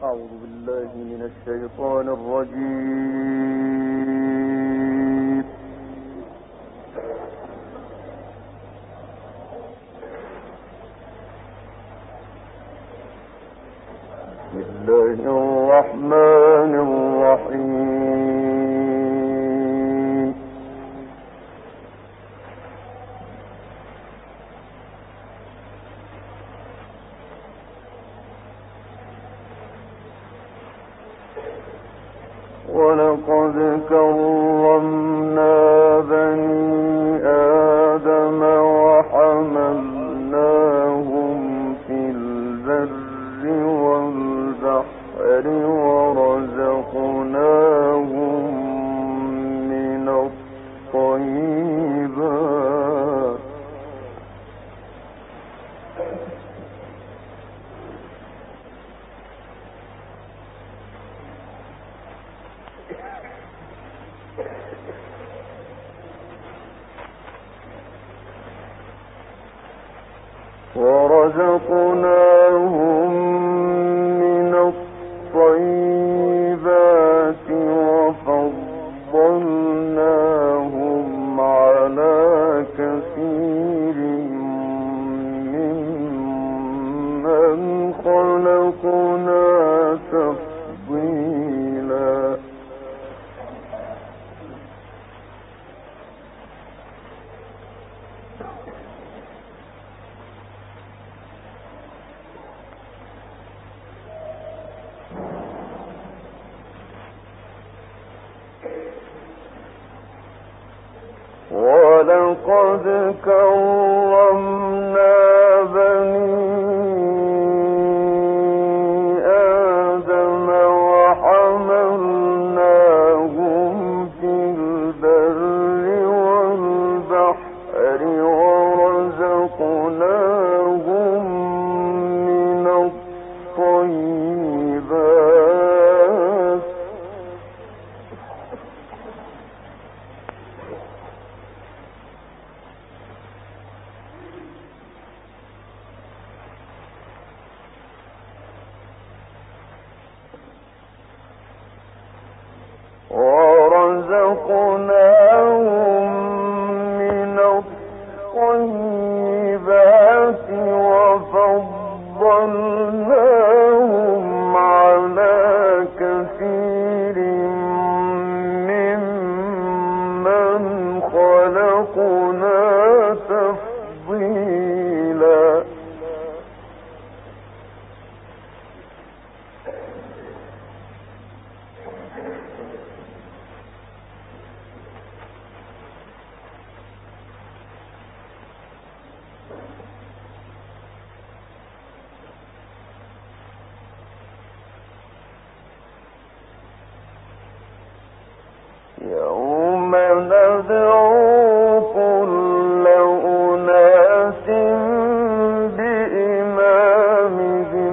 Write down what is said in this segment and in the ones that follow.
أعوذ بالله من الشيطان الرجيم. بسم الله الرحمن الرحيم. ولقد كرمنا بني آدم وحملناهم في البر والبحر ورزقناهم من الطيبات وفضلناهم على كثير ممن خلقنا تفضيلا. ولقد كرمنا بني آدم وحملناهم في البر والبحر ورزقناهم من الطيبات وفضلناهم على كثير ممن خلقنا تفضيلا. يوم ندعو كل أناس بإمامهم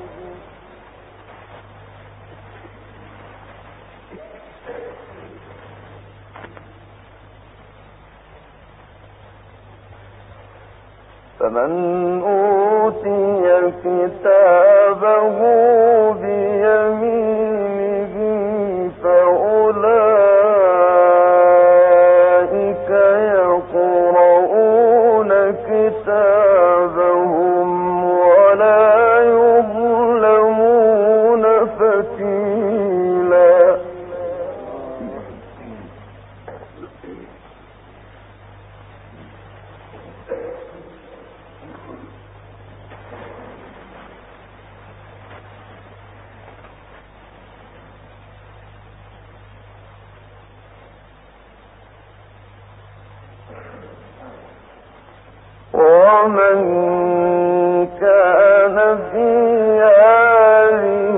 فمن أوتي كتابه بيمينه فأولئك يقرؤون كتابهم ولا يظلمون فتيلا. ومن كان في هذه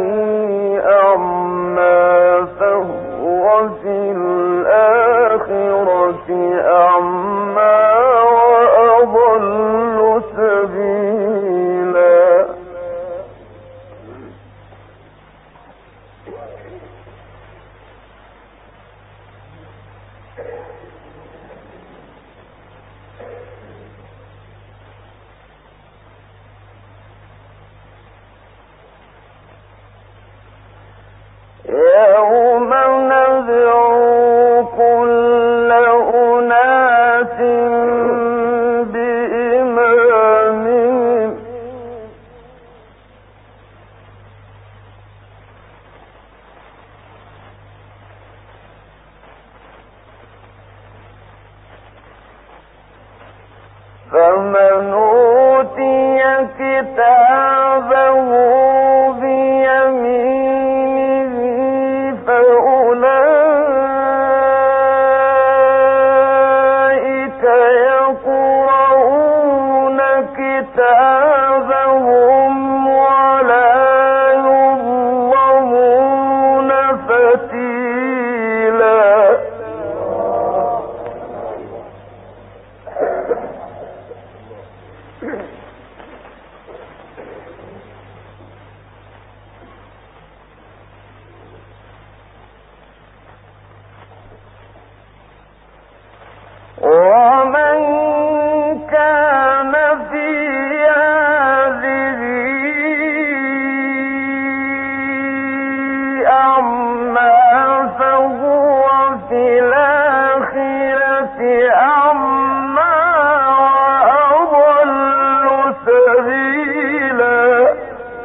أعمى فهو في الآخرة أعمى وأضل سبيلا. يوم ندعو كل أناس بإمامهم فمن أوتي كتابه بيمينه فأولئك يقرؤون كتابهم ولا يظلمون فتيلا ومن كان في هذه أعمى فهو في الآخرة أعمى وأضل سبيلا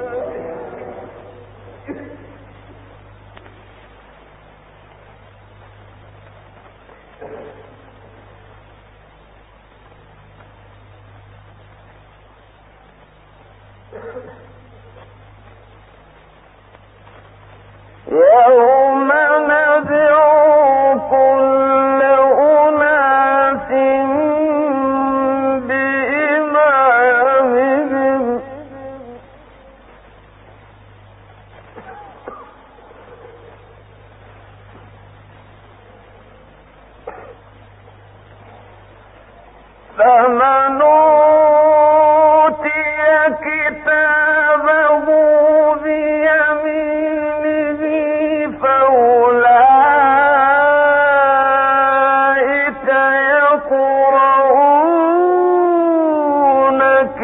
يوم ندعو كل أناس بإمامهم فمن أوتي كتابه بيمينه فأولئك يقرؤون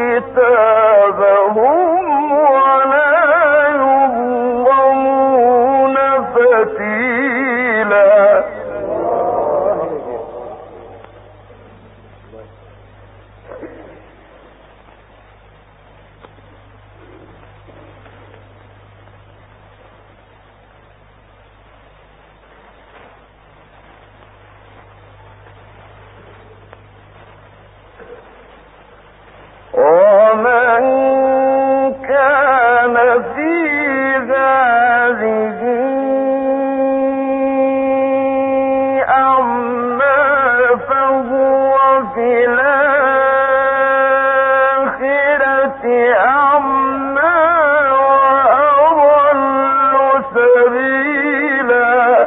كتابهم ولا يظلمون فتيلا ومن كان في هذه أعمى فهو في الآخرة أعمى وأضل سبيلا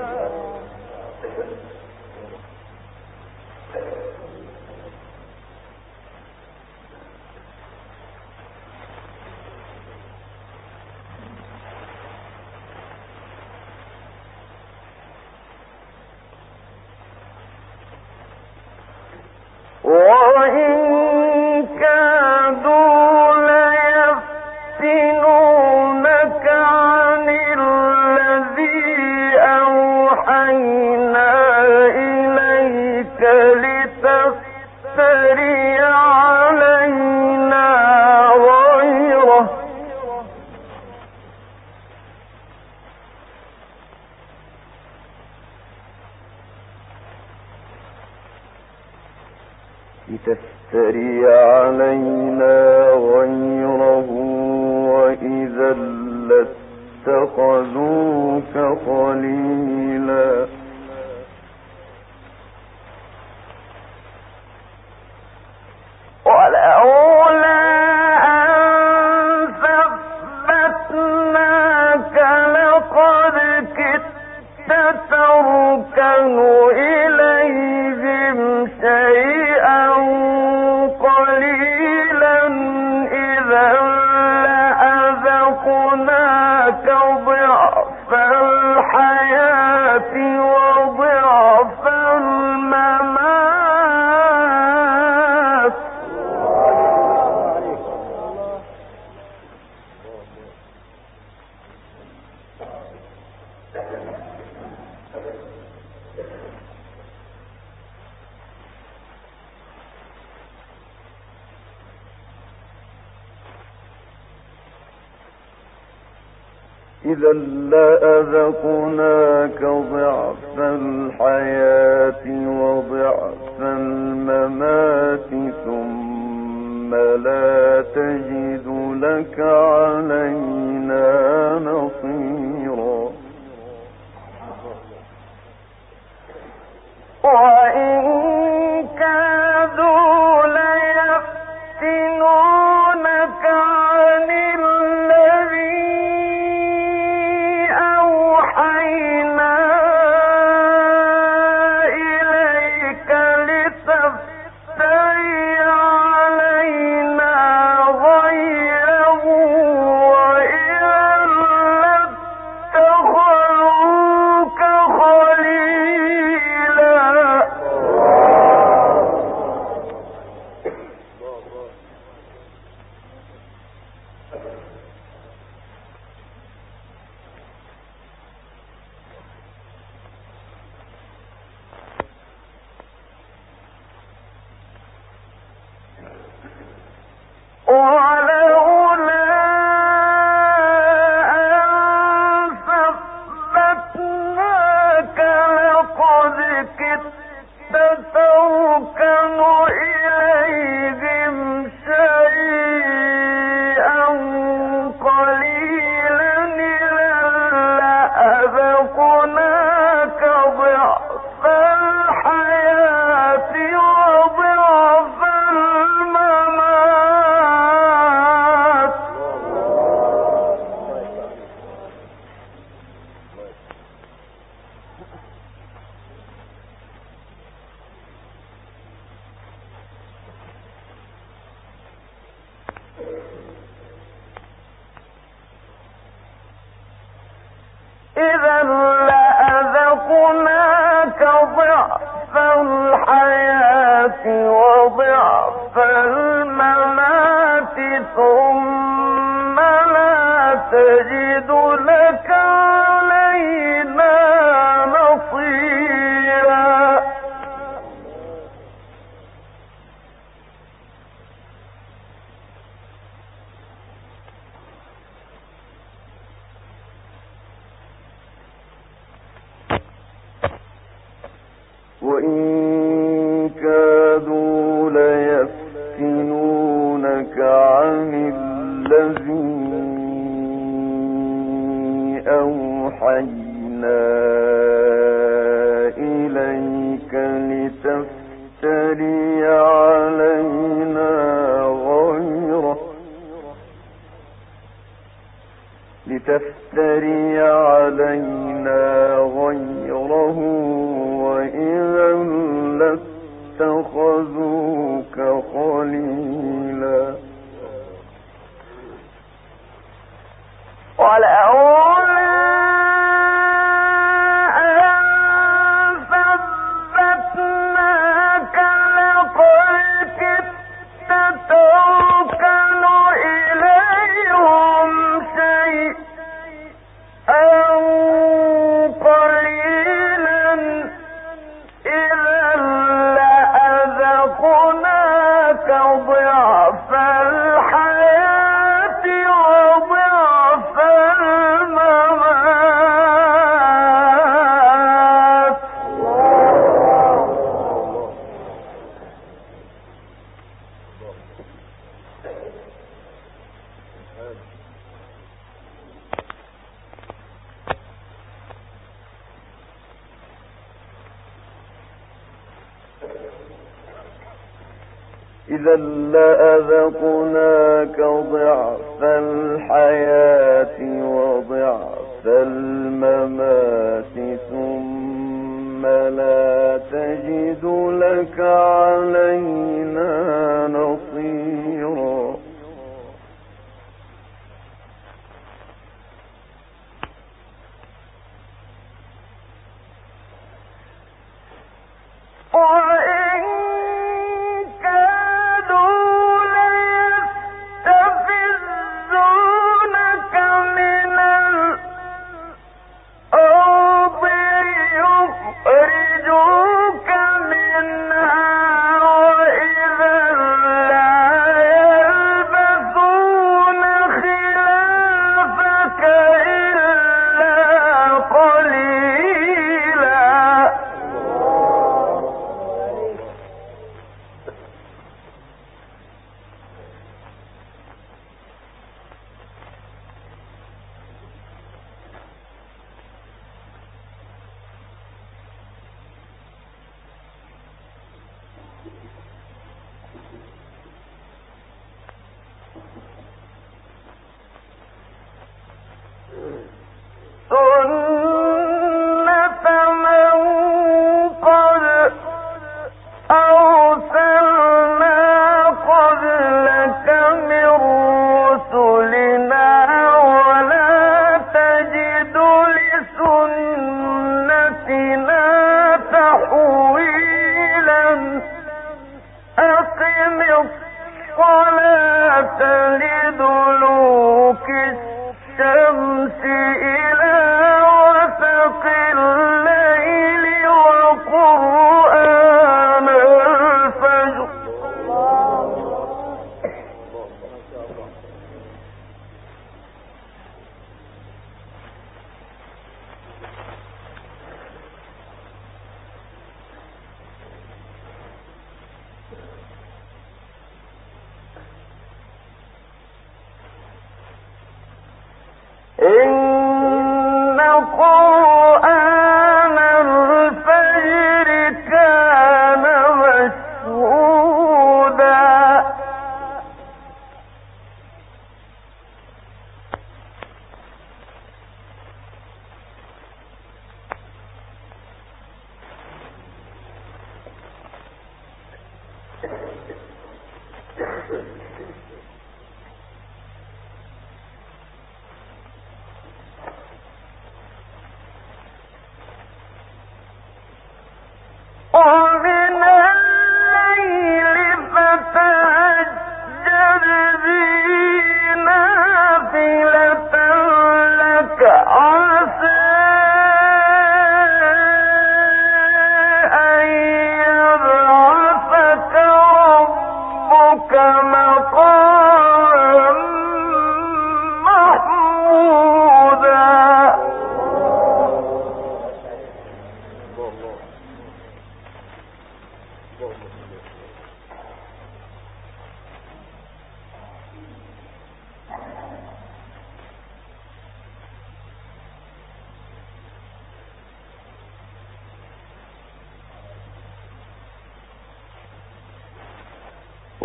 وإن كادوا ليفتنونك عن الذي أوحينا إليك لتفتري علينا غيره وإذا لاتخذوك خليلا ولولا أن ثبتناك لقد كدت تركن إليهم شيئا قليلا إذا لأذقناك ضعف الحياة وضعف الممات إذا لأذقناك ضعف الحياة وضعف الممات ثم لا تجد لك علينا نصيرا وإن كادوا ليفتنونك عن الذي أوحينا إليك لتفتري علينا غيره وإذا لاتخذوك خليلا. ولولا أن ثبتناك لقد كدت تركن إليهم شيئا قليلا إذا لأذقناك ضعف الحياة وضعف الممات إذا لأذقناك ضعف الحياة وضعف الممات ثم لا تجد لك علينا نصيرا. وإن كادوا ليفتنونك عن الذي أوحينا إليك لتفتري علينا غيره وإذا لاتخذوك خليلا. ولولا أن ثبتناك لقد كدت تركن إليهم شيئا قليلا إذا لأذقناك ضعف الحياة وضعف الممات. إذا لأذقناك ضعف الحياة وضعف الممات ثم لا تجد لك علينا نصيرا. وإن كادوا ليستفزونك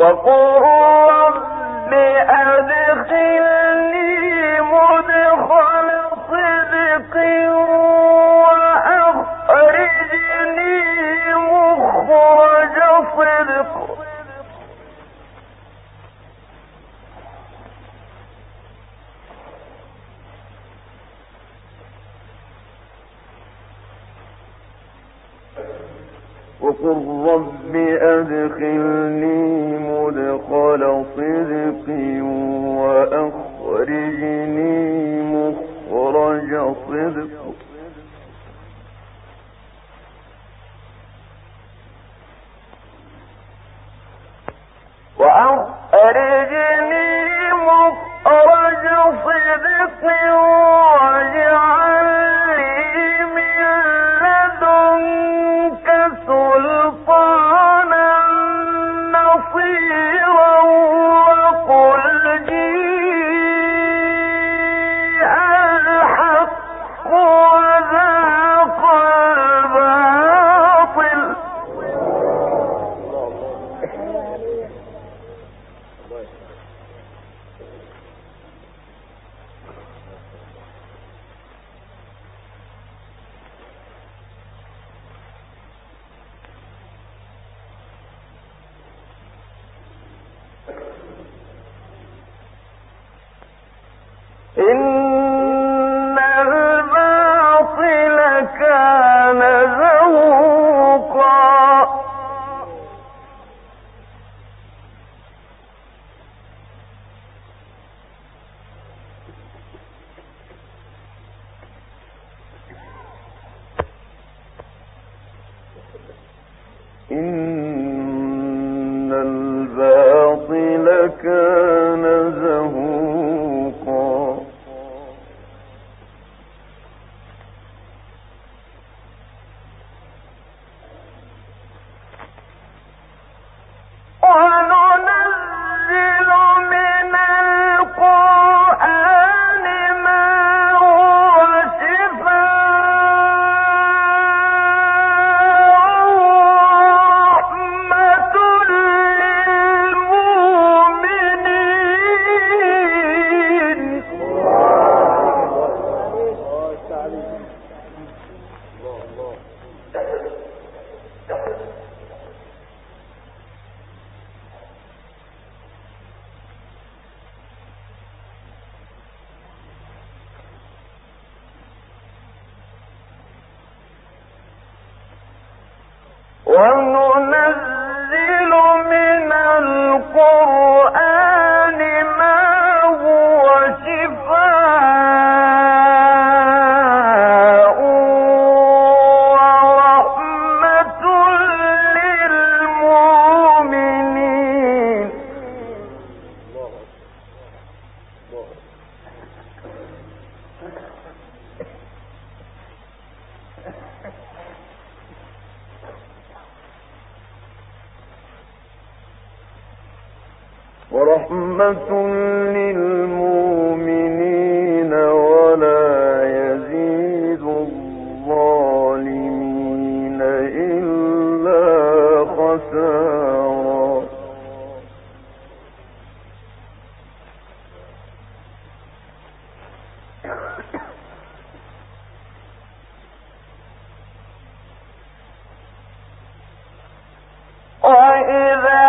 وقل رب أدخلني مدخل صدق وأخرجني مخرج صدق وقل رب أدخلني مدخل صدق وأخرجني مخرج صدق وأخرجني مخرج صدق واجعل لي من لدنك سلطانا نصيرا وقل جيء الحق وذاق الباطل إن الباطل كان زهوقا إن الباطل كان زهوقا وننزل من القرآن ما هو شفاء ورحمة للمؤمنين وننزل من القرآن ما هو شفاء ورحمة للمؤمنين ورحمة للمؤمنين ولا يزيد الظالمين إلا خسارا وإذا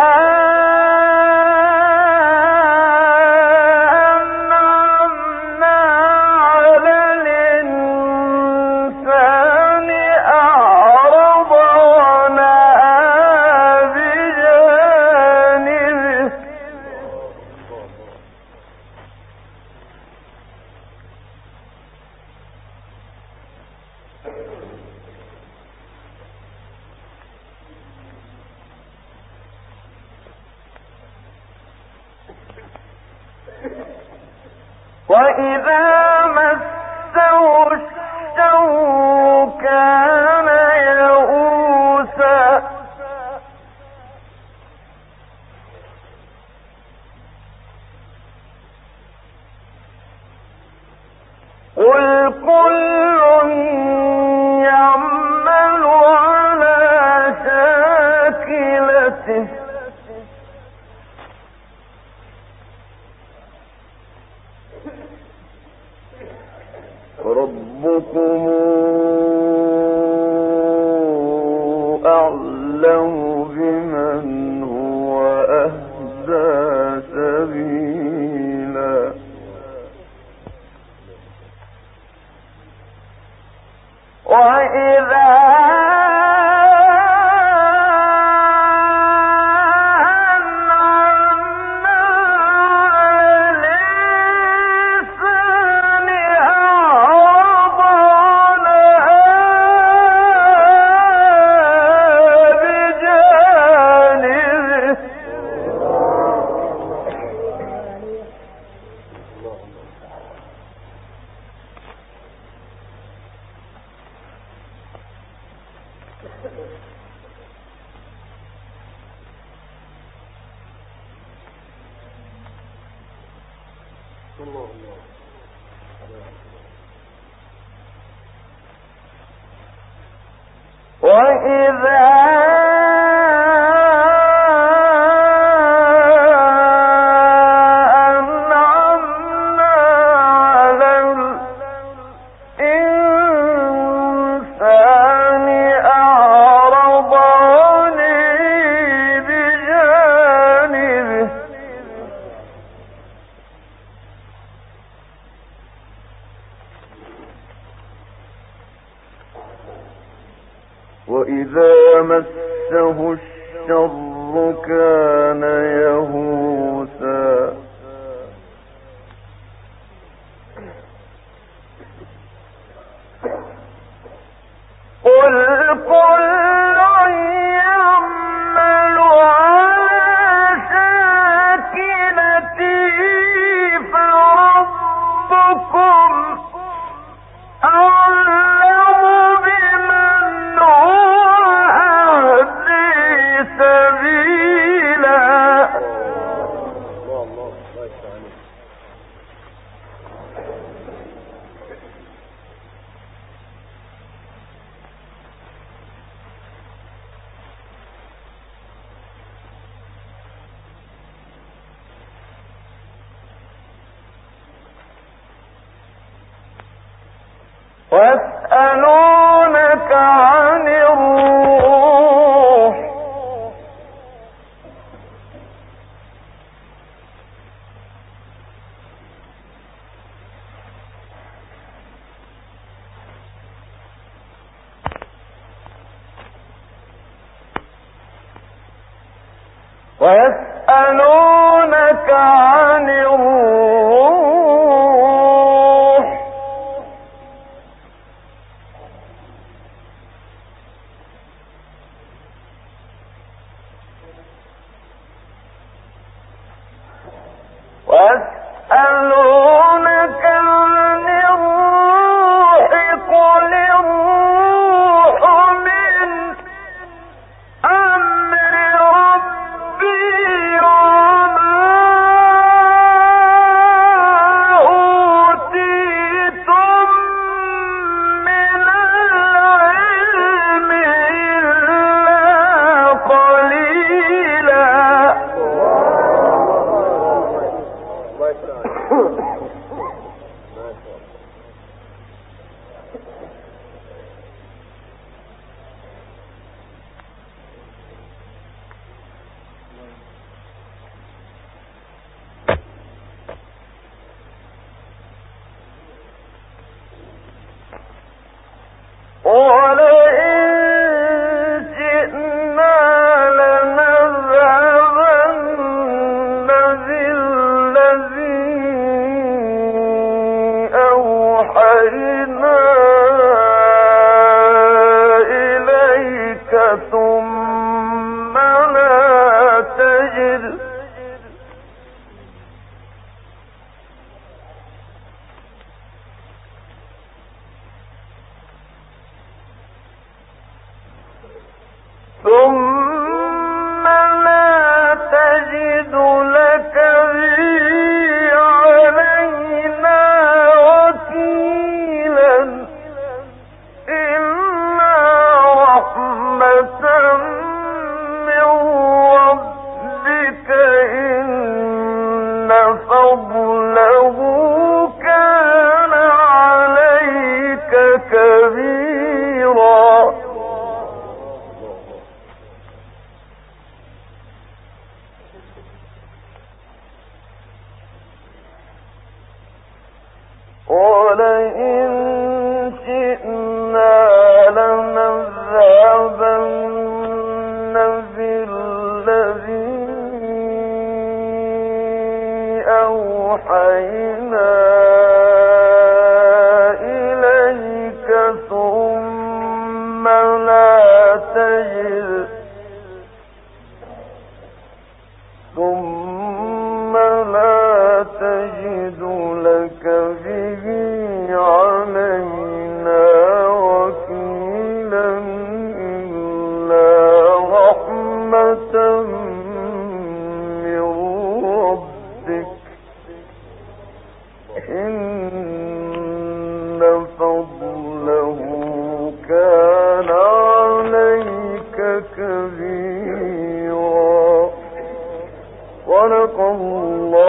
مسه الشر كان يئوسا قل كل يعمل على شاكلته ربكم أعلم بمن هو أهدى سبيلا وإذا وإذا مسه الشر كان يئوسا قل كل يعمل على شاكلته فربكم ويسألونك عن الروح ويسألونك عن الروح ويسألونك عن الروح قل الروح من أمر ربي وما أوتيتم من العلم إلا قليلا ولئن شئنا لنذهبن بالذي أوحينا إليك ثم لا تجد لك به علينا وكيلا إلا رحمة من ربك إن فضله كان علينا ولئن شئنا لنذهبن بالذي أوحينا إليك ثم لا تجد لك به علينا وكيلا إلا رحمة من ربك إن فضله كان عليك كبيرا. صدق الله.